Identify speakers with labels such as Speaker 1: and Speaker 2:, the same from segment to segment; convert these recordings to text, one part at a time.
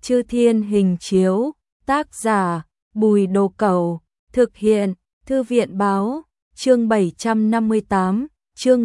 Speaker 1: Chư Thiên Hình Chiếu, tác giả, Bùi Đồ Cẩu, thực hiện, Thư viện Báo, chương 758, chương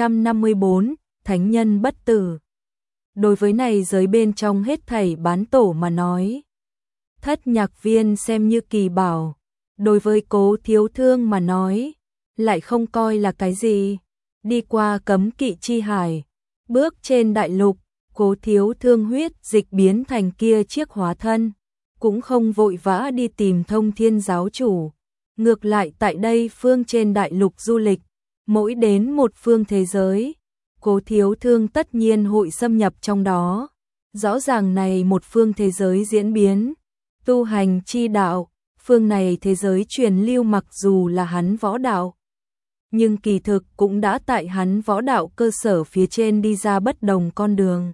Speaker 1: 754, Thánh Nhân Bất Tử. Đối với này giới bên trong hết thảy bán tổ mà nói, Thất Nhạc Viên xem như kỳ bảo, đối với Cố Thiếu Thương mà nói, lại không coi là cái gì. Đi qua cấm kỵ chi hải, bước trên đại lục, Cố Thiếu Thương huyết dịch biến thành kia chiếc hóa thân, cũng không vội vã đi tìm Thông Thiên giáo chủ. Ngược lại tại đây phương trên đại lục du lịch, mỗi đến một phương thế giới, Cố Thiếu Thương tất nhiên hội xâm nhập trong đó. Rõ ràng này một phương thế giới diễn biến, tu hành chi đạo, phương này thế giới truyền lưu mặc dù là hắn võ đạo, nhưng kỳ thực cũng đã tại hắn võ đạo cơ sở phía trên đi ra bất đồng con đường.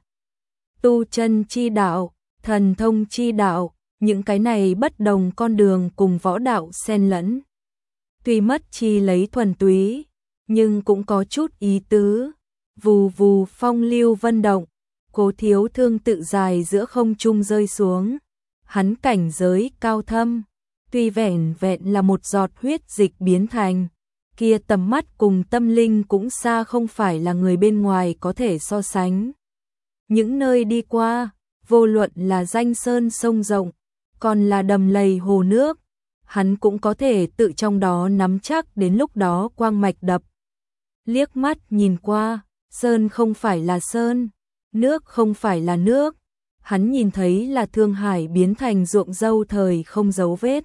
Speaker 1: Tu chân chi đạo, thần thông chi đạo, những cái này bất đồng con đường cùng võ đạo xen lẫn. Tuy mất chi lấy thuần túy, nhưng cũng có chút ý tứ. Vù vù phong lưu vân động, Cố Thiếu Thương tự dài giữa không trung rơi xuống. Hắn cảnh giới cao thâm, tuy vẻn vẹn là một giọt huyết dịch biến thành, kia tầm mắt cùng tâm linh cũng xa không phải là người bên ngoài có thể so sánh. Những nơi đi qua, vô luận là danh sơn sông rộng, còn là đầm lầy hồ nước, hắn cũng có thể tự trong đó nắm chắc đến lúc đó quang mạch đập. Liếc mắt nhìn qua, sơn không phải là sơn, nước không phải là nước, hắn nhìn thấy là Thương Hải biến thành ruộng dâu thời không dấu vết.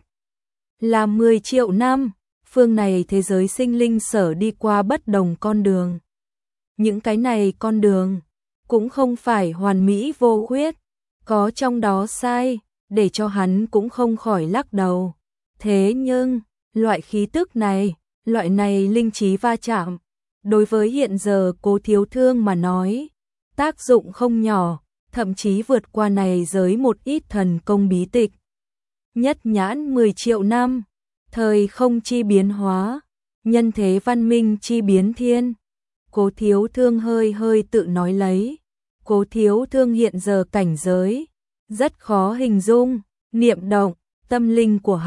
Speaker 1: Là 10 triệu năm, phương này thế giới sinh linh sở đi qua bất đồng con đường. Những cái này con đường, cũng không phải hoàn mỹ vô khuyết, có trong đó sai, để cho hắn cũng không khỏi lắc đầu. Thế nhưng, loại khí tức này, loại này linh trí va chạm, đối với hiện giờ Cố Thiếu Thương mà nói, tác dụng không nhỏ, thậm chí vượt qua này giới một ít thần công bí tịch. Nhất nhãn 10 triệu năm, thời không chi biến hóa, nhân thế văn minh chi biến thiên. Cố Thiếu Thương hơi hơi tự nói lấy. Cố Thiếu Thương hiện giờ cảnh giới, rất khó hình dung, niệm động, tâm linh của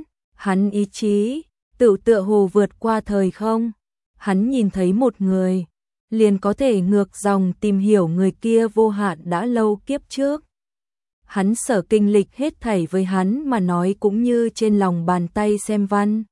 Speaker 1: hắn ý chí, tự tựa hồ vượt qua thời không. Hắn nhìn thấy một người, liền có thể ngược dòng tìm hiểu người kia vô hạn đã lâu kiếp trước. Hắn sở kinh lịch hết thảy với hắn mà nói cũng như trên lòng bàn tay xem văn.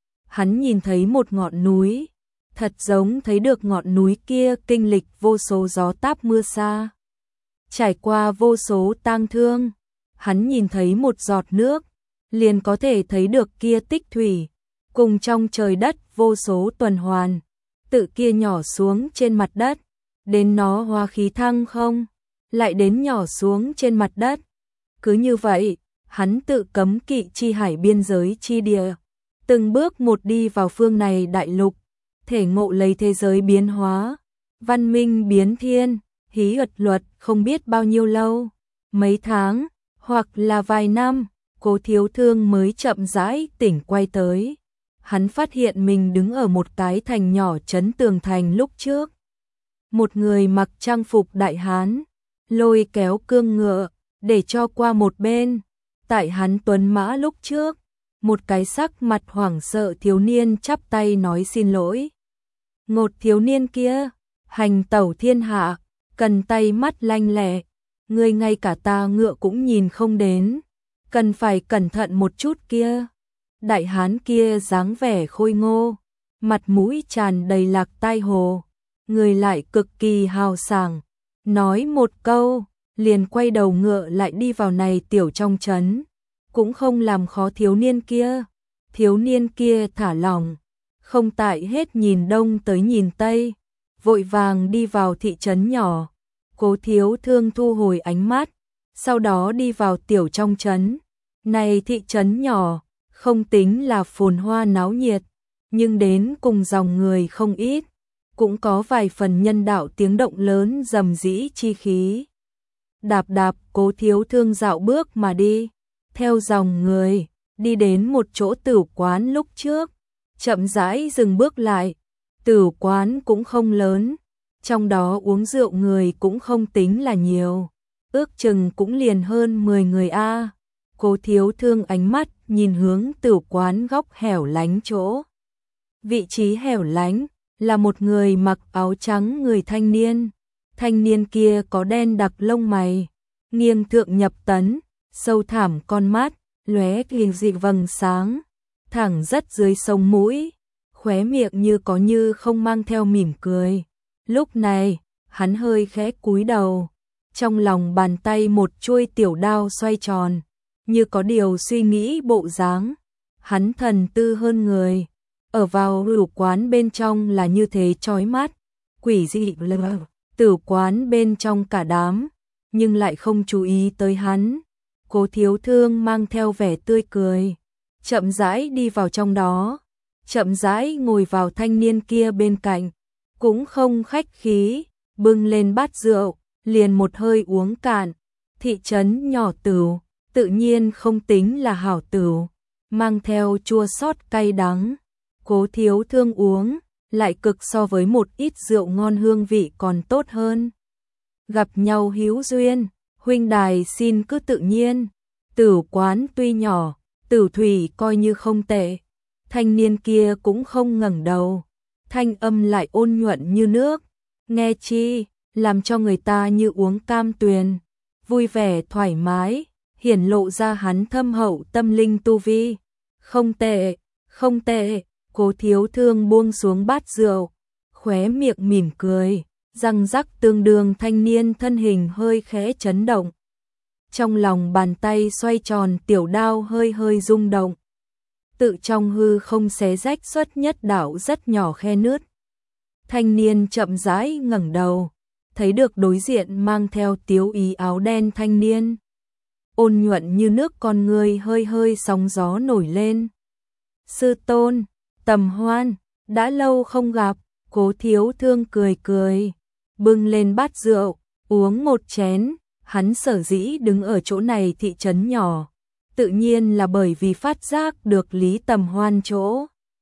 Speaker 1: Hắn nhìn thấy một ngọn núi, thật giống thấy được ngọn núi kia kinh lịch vô số gió táp mưa xa, trải qua vô số tang thương. Hắn nhìn thấy một giọt nước, liền có thể thấy được kia tích thủy, cùng trong trời đất vô số tuần hoàn, tự kia nhỏ xuống trên mặt đất, đến nó hóa khí thăng không, lại đến nhỏ xuống trên mặt đất. Cứ như vậy, hắn tự cấm kỵ chi hải biên giới chi địa, từng bước một đi vào phương này đại lục, thể ngộ lấy thế giới biến hóa, văn minh biến thiên, hí ật luật không biết bao nhiêu lâu, mấy tháng, hoặc là vài năm, Cố Thiếu Thương mới chậm rãi tỉnh quay tới. Hắn phát hiện mình đứng ở một cái thành nhỏ trấn tường thành lúc trước. Một người mặc trang phục đại hán, lôi kéo cương ngựa, để cho qua một bên. Tại hắn tuấn mã lúc trước, một cái sắc mặt hoảng sợ thiếu niên chắp tay nói xin lỗi. Ngột thiếu niên kia, hành tẩu thiên hạ, cần tay mắt lanh lẹ, người ngay cả ta ngựa cũng nhìn không đến, cần phải cẩn thận một chút kia. Đại hán kia dáng vẻ khôi ngô, mặt mũi tràn đầy lạc tai hồ, người lại cực kỳ hào sảng, nói một câu, liền quay đầu ngựa lại đi vào này tiểu trong trấn, cũng không làm khó thiếu niên kia. Thiếu niên kia thả lỏng, không tại hết nhìn đông tới nhìn tây, vội vàng đi vào thị trấn nhỏ. Cố Thiếu Thương thu hồi ánh mắt, sau đó đi vào tiểu trong trấn. Này thị trấn nhỏ, không tính là phồn hoa náo nhiệt, nhưng đến cùng dòng người không ít, cũng có vài phần nhân đạo tiếng động lớn rầm rĩ chi khí. Đạp đạp Cố Thiếu Thương dạo bước mà đi, theo dòng người, đi đến một chỗ tử quán lúc trước, chậm rãi dừng bước lại. Tử quán cũng không lớn, trong đó uống rượu người cũng không tính là nhiều, ước chừng cũng liền hơn 10 người a. Cố Thiếu Thương ánh mắt nhìn hướng tử quán góc hẻo lánh chỗ. Vị trí hẻo lánh là một người mặc áo trắng người thanh niên. Thanh niên kia có đen đặc lông mày, nghiêng thượng nhập tấn, sâu thẳm con mắt, lóe hình dị vầng sáng, thẳng rất dưới sống mũi, khóe miệng như có như không mang theo mỉm cười. Lúc này, hắn hơi khẽ cúi đầu, trong lòng bàn tay một chuôi tiểu đao xoay tròn, như có điều suy nghĩ bộ dáng. Hắn thần tư hơn người, ở vào rượu quán bên trong là như thế chói mắt, quỷ dị lờ. Tử quán bên trong cả đám, nhưng lại không chú ý tới hắn. Cố Thiếu Thương mang theo vẻ tươi cười, chậm rãi đi vào trong đó, chậm rãi ngồi vào thanh niên kia bên cạnh, cũng không khách khí, bưng lên bát rượu, liền một hơi uống cạn. Thị trấn nhỏ tửu, tự nhiên không tính là hảo tửu, mang theo chua xót cay đắng. Cố Thiếu Thương uống, lại cực so với một ít rượu ngon hương vị còn tốt hơn. Gặp nhau hữu duyên, huynh đài xin cứ tự nhiên. Tử quán tuy nhỏ, tử thủy coi như không tệ. Thanh niên kia cũng không ngẩng đầu, thanh âm lại ôn nhuận như nước, nghe chi làm cho người ta như uống cam tuyền, vui vẻ thoải mái, hiển lộ ra hắn thâm hậu tâm linh tu vi. Không tệ, không tệ. Cố Thiếu Thương buông xuống bát rượu, khóe miệng mỉm cười, răng rắc tương đương. Thanh niên thân hình hơi khẽ chấn động. Trong lòng bàn tay xoay tròn tiểu đao hơi hơi rung động. Tự trong hư không xé rách xuất nhất đạo rất nhỏ khe nứt. Thanh niên chậm rãi ngẩng đầu, thấy được đối diện mang theo tiếu ý áo đen thanh niên. Ôn nhuận như nước con người hơi hơi sóng gió nổi lên. Sư tôn, Tầm Hoan, đã lâu không gặp. Cố Thiếu Thương cười cười, bưng lên bát rượu, uống một chén. Hắn sở dĩ đứng ở chỗ này thị trấn nhỏ, tự nhiên là bởi vì phát giác được Lý Tầm Hoan chỗ.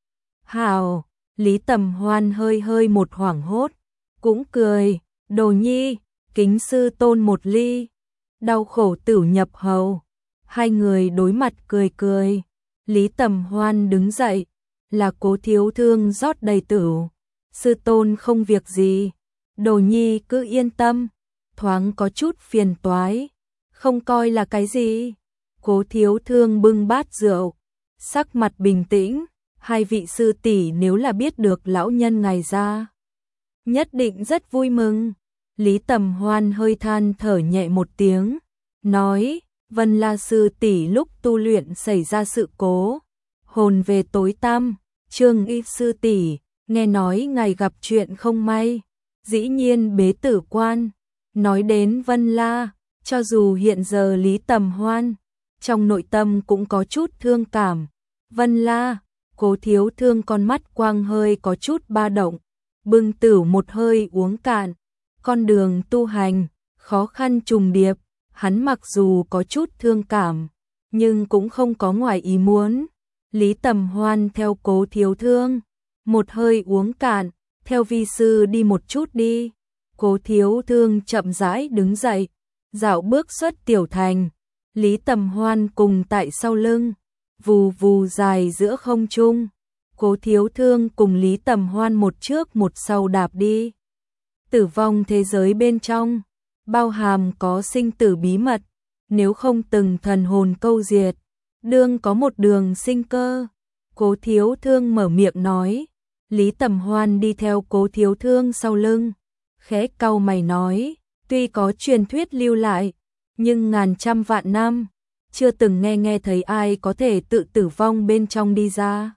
Speaker 1: Hào, Lý Tầm Hoan hơi hơi một hoảng hốt, cũng cười, đồ nhi, kính sư tôn một ly. Đau khổ tửu nhập hầu. Hai người đối mặt cười cười. Lý Tầm Hoan đứng dậy, là Cố Thiếu Thương rót đầy tửu. Sư tôn không việc gì, đồ nhi cứ yên tâm. Thoáng có chút phiền toái, không coi là cái gì. Cố Thiếu Thương bưng bát rượu, sắc mặt bình tĩnh. Hai vị sư tỷ nếu là biết được lão nhân ngài ra, nhất định rất vui mừng. Lý Tầm Hoan hơi than thở nhẹ một tiếng, nói, Vân La sư tỷ lúc tu luyện xảy ra sự cố, hồn về tối tăm. Trương Y sư tỷ, nghe nói ngài gặp chuyện không may, dĩ nhiên bế tử quan. Nói đến Vân La, cho dù hiện giờ Lý Tầm Hoan trong nội tâm cũng có chút thương cảm. Vân La, Cố Thiếu Thương con mắt quang hơi có chút ba động, bưng tửu một hơi uống cạn. Con đường tu hành, khó khăn trùng điệp, hắn mặc dù có chút thương cảm, nhưng cũng không có ngoài ý muốn. Lý Tầm Hoan theo Cố Thiếu Thương, một hơi uống cạn, theo vi sư đi một chút đi. Cố Thiếu Thương chậm rãi đứng dậy, dạo bước xuất tiểu thành. Lý Tầm Hoan cùng tại sau lưng, vù vù dài giữa không trung. Cố Thiếu Thương cùng Lý Tầm Hoan một trước một sau đạp đi. Tử vong thế giới bên trong, bao hàm có sinh tử bí mật, nếu không từng thần hồn câu diệt, đương có một đường sinh cơ. Cố Thiếu Thương mở miệng nói, Lý Tầm Hoan đi theo Cố Thiếu Thương sau lưng, khẽ cau mày nói, tuy có truyền thuyết lưu lại, nhưng ngàn trăm vạn năm, chưa từng nghe thấy ai có thể tự tử vong bên trong đi ra.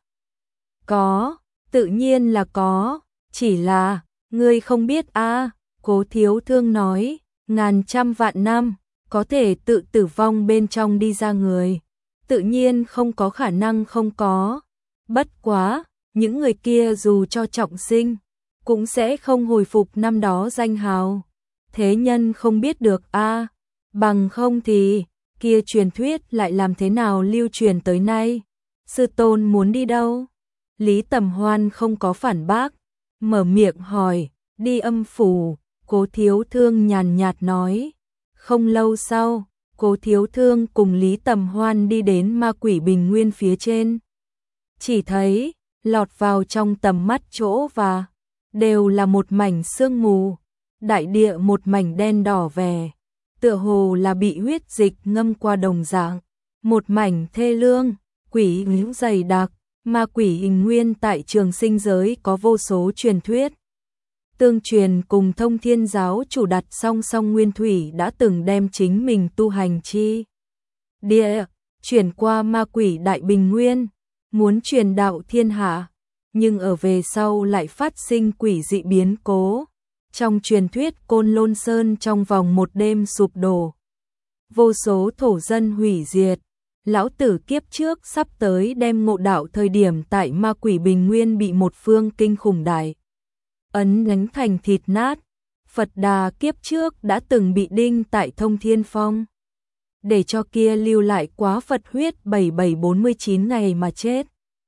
Speaker 1: Có, tự nhiên là có, chỉ là, ngươi không biết a. Cố Thiếu Thương nói, ngàn trăm vạn năm, có thể tự tử vong bên trong đi ra người, tự nhiên không có khả năng không có. Bất quá, những người kia dù cho trọng sinh, cũng sẽ không hồi phục năm đó danh hào. Thế nhân không biết được a, bằng không thì, kia truyền thuyết lại làm thế nào lưu truyền tới nay. Sư tôn muốn đi đâu? Lý Tầm Hoan không có phản bác, mở miệng hỏi, đi Âm phủ. Cố Thiếu Thương nhàn nhạt nói, Không lâu sau, Cố Thiếu Thương cùng Lý Tầm Hoan đi đến ma quỷ bình nguyên phía trên. Chỉ thấy, lọt vào trong tầm mắt chỗ và đều là một mảnh sương mù, đại địa một mảnh đen đỏ vè, tựa hồ là bị huyết dịch ngâm qua đồng dạng, một mảnh thê lương, quỷ hữu dày đặc. Ma quỷ hình nguyên tại Trường Sinh giới có vô số truyền thuyết. Tương truyền cùng Thông Thiên giáo chủ đặt song song nguyên thủy đã từng đem chính mình tu hành chi địa chuyển qua ma quỷ đại bình nguyên, muốn truyền đạo thiên hạ, nhưng ở về sau lại phát sinh quỷ dị biến cố. Trong truyền thuyết Côn Lôn Sơn trong vòng một đêm sụp đổ, vô số thổ dân hủy diệt. Lão tử kiếp trước sắp tới đem ngộ đạo thời điểm tại ma quỷ bình nguyên bị một phương kinh khủng đại ấn đánh thành thịt nát. Phật Đà kiếp trước đã từng bị đinh tại Thông Thiên Phong, để cho kia lưu lại quá Phật huyết 7749 ngày mà chết.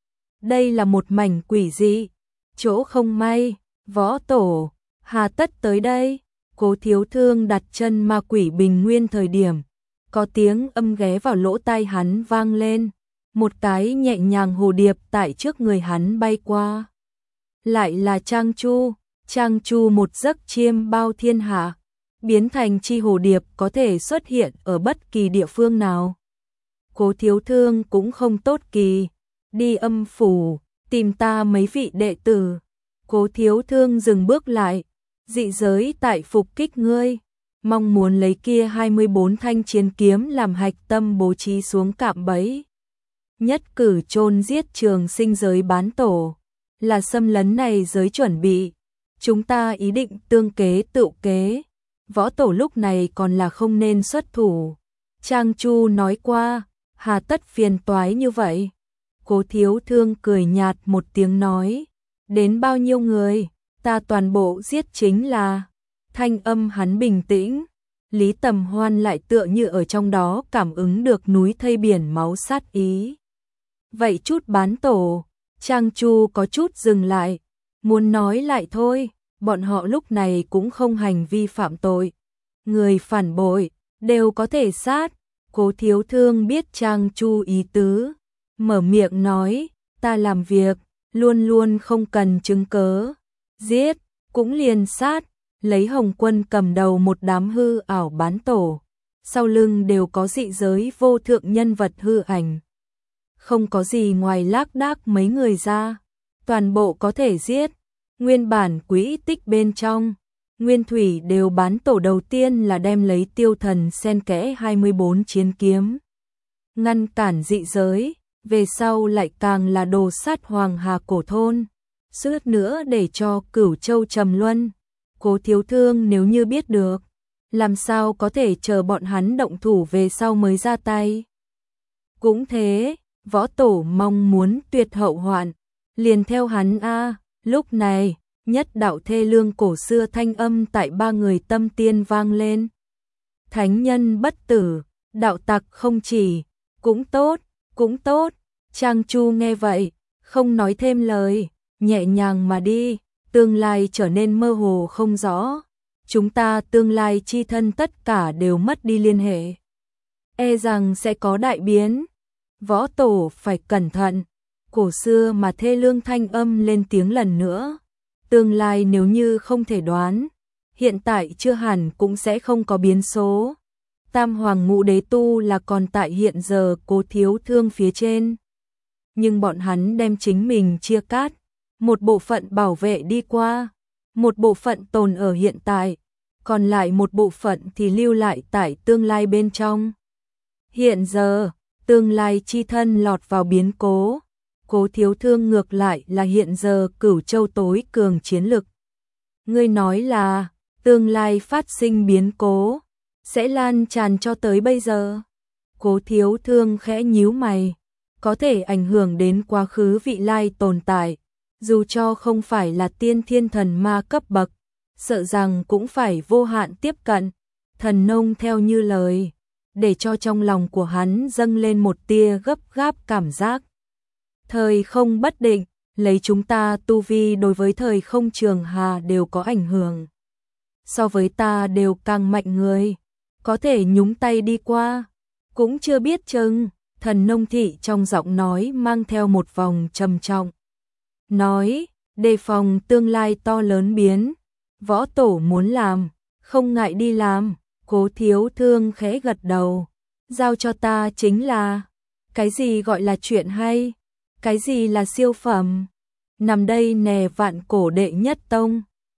Speaker 1: Đây là một mảnh quỷ dị, chỗ không may, võ tổ, hà tất tới đây. Cố Thiếu Thương đặt chân ma quỷ bình nguyên thời điểm, có tiếng âm ghé vào lỗ tai hắn vang lên, một cái nhẹ nhàng hồ điệp tại trước người hắn bay qua. Lại là Trang Chu một giấc chiêm bao thiên hạ, biến thành chi hồ điệp có thể xuất hiện ở bất kỳ địa phương nào. Cố Thiếu Thương cũng không tốt kỳ, đi âm phủ, tìm ta mấy vị đệ tử. Cố Thiếu Thương dừng bước lại, dị giới tại phục kích ngươi, mong muốn lấy kia 24 thanh chiến kiếm làm hạch tâm bố trí xuống cạm bẫy. Nhất cử chôn giết Trường Sinh giới bán tổ, là xâm lấn này giới chuẩn bị. Chúng ta ý định tương kế tựu kế, võ tổ lúc này còn là không nên xuất thủ. Trang Chu nói qua, hà tất phiền toái như vậy. Cố Thiếu Thương cười nhạt một tiếng nói, đến bao nhiêu người, ta toàn bộ giết chính là. Thanh âm hắn bình tĩnh, Lý Tầm Hoan lại tựa như ở trong đó cảm ứng được núi thây biển máu sát ý. Vậy chút bán tổ, Trang Chu có chút dừng lại, muốn nói lại thôi, bọn họ lúc này cũng không hành vi phạm tội. Người phản bội, đều có thể sát. Cố Thiếu Thương biết Trang Chu ý tứ, mở miệng nói, ta làm việc, luôn luôn không cần chứng cớ. Giết, cũng liền sát. Lấy Hồng Quân cầm đầu một đám hư ảo bán tổ, sau lưng đều có dị giới vô thượng nhân vật hư ảnh. Không có gì ngoài lác đác mấy người ra, toàn bộ có thể giết. Nguyên bản quỹ tích bên trong, nguyên thủy đều bán tổ đầu tiên là đem lấy tiêu thần xen kẽ 24 chiến kiếm, ngăn cản dị giới, về sau lại càng là đồ sát Hoàng Hà cổ thôn, suýt nữa để cho Cửu Châu trầm luân. Cố Thiếu Thương nếu như biết được, làm sao có thể chờ bọn hắn động thủ về sau mới ra tay. Cũng thế, võ tổ mong muốn tuyệt hậu hoạn, liền theo hắn a. Lúc này, nhất đạo thê lương cổ xưa thanh âm tại ba người tâm tiên vang lên. Thánh nhân bất tử, đạo tặc không chỉ, cũng tốt, cũng tốt. Trang Chu nghe vậy, không nói thêm lời, nhẹ nhàng mà đi. Tương lai trở nên mơ hồ không rõ, chúng ta tương lai chi thân tất cả đều mất đi liên hệ, e rằng sẽ có đại biến. Võ tổ phải cẩn thận. Cổ xưa mà thê lương thanh âm lên tiếng lần nữa. Tương lai nếu như không thể đoán, hiện tại chưa hẳn cũng sẽ không có biến số. Tam Hoàng Ngũ Đế tu là còn tại hiện giờ Cố Thiếu Thương phía trên, nhưng bọn hắn đem chính mình chia cắt. Một bộ phận bảo vệ đi qua, một bộ phận tồn ở hiện tại, còn lại một bộ phận thì lưu lại tại tương lai bên trong. Hiện giờ, tương lai chi thân lọt vào biến cố, Cố Thiếu Thương ngược lại là hiện giờ Cửu Châu tối cường chiến lực. Ngươi nói là, tương lai phát sinh biến cố, sẽ lan tràn cho tới bây giờ. Cố Thiếu Thương khẽ nhíu mày, có thể ảnh hưởng đến quá khứ vị lai tồn tại. Dù cho không phải là tiên thiên thần ma cấp bậc, sợ rằng cũng phải vô hạn tiếp cận. Thần nông theo như lời, để cho trong lòng của hắn dâng lên một tia gấp gáp cảm giác. Thời không bất định, lấy chúng ta tu vi đối với thời không trường hà đều có ảnh hưởng. So với ta đều càng mạnh người, có thể nhúng tay đi qua, cũng chưa biết chừng. Thần Nông Thị trong giọng nói mang theo một vòng trầm trọng. Nói, đề phòng tương lai to lớn biến, võ tổ muốn làm, không ngại đi làm. Cố Thiếu Thương khẽ gật đầu, giao cho ta chính là, cái gì gọi là chuyện hay, cái gì là siêu phẩm, nằm đây nè vạn cổ đệ nhất tông.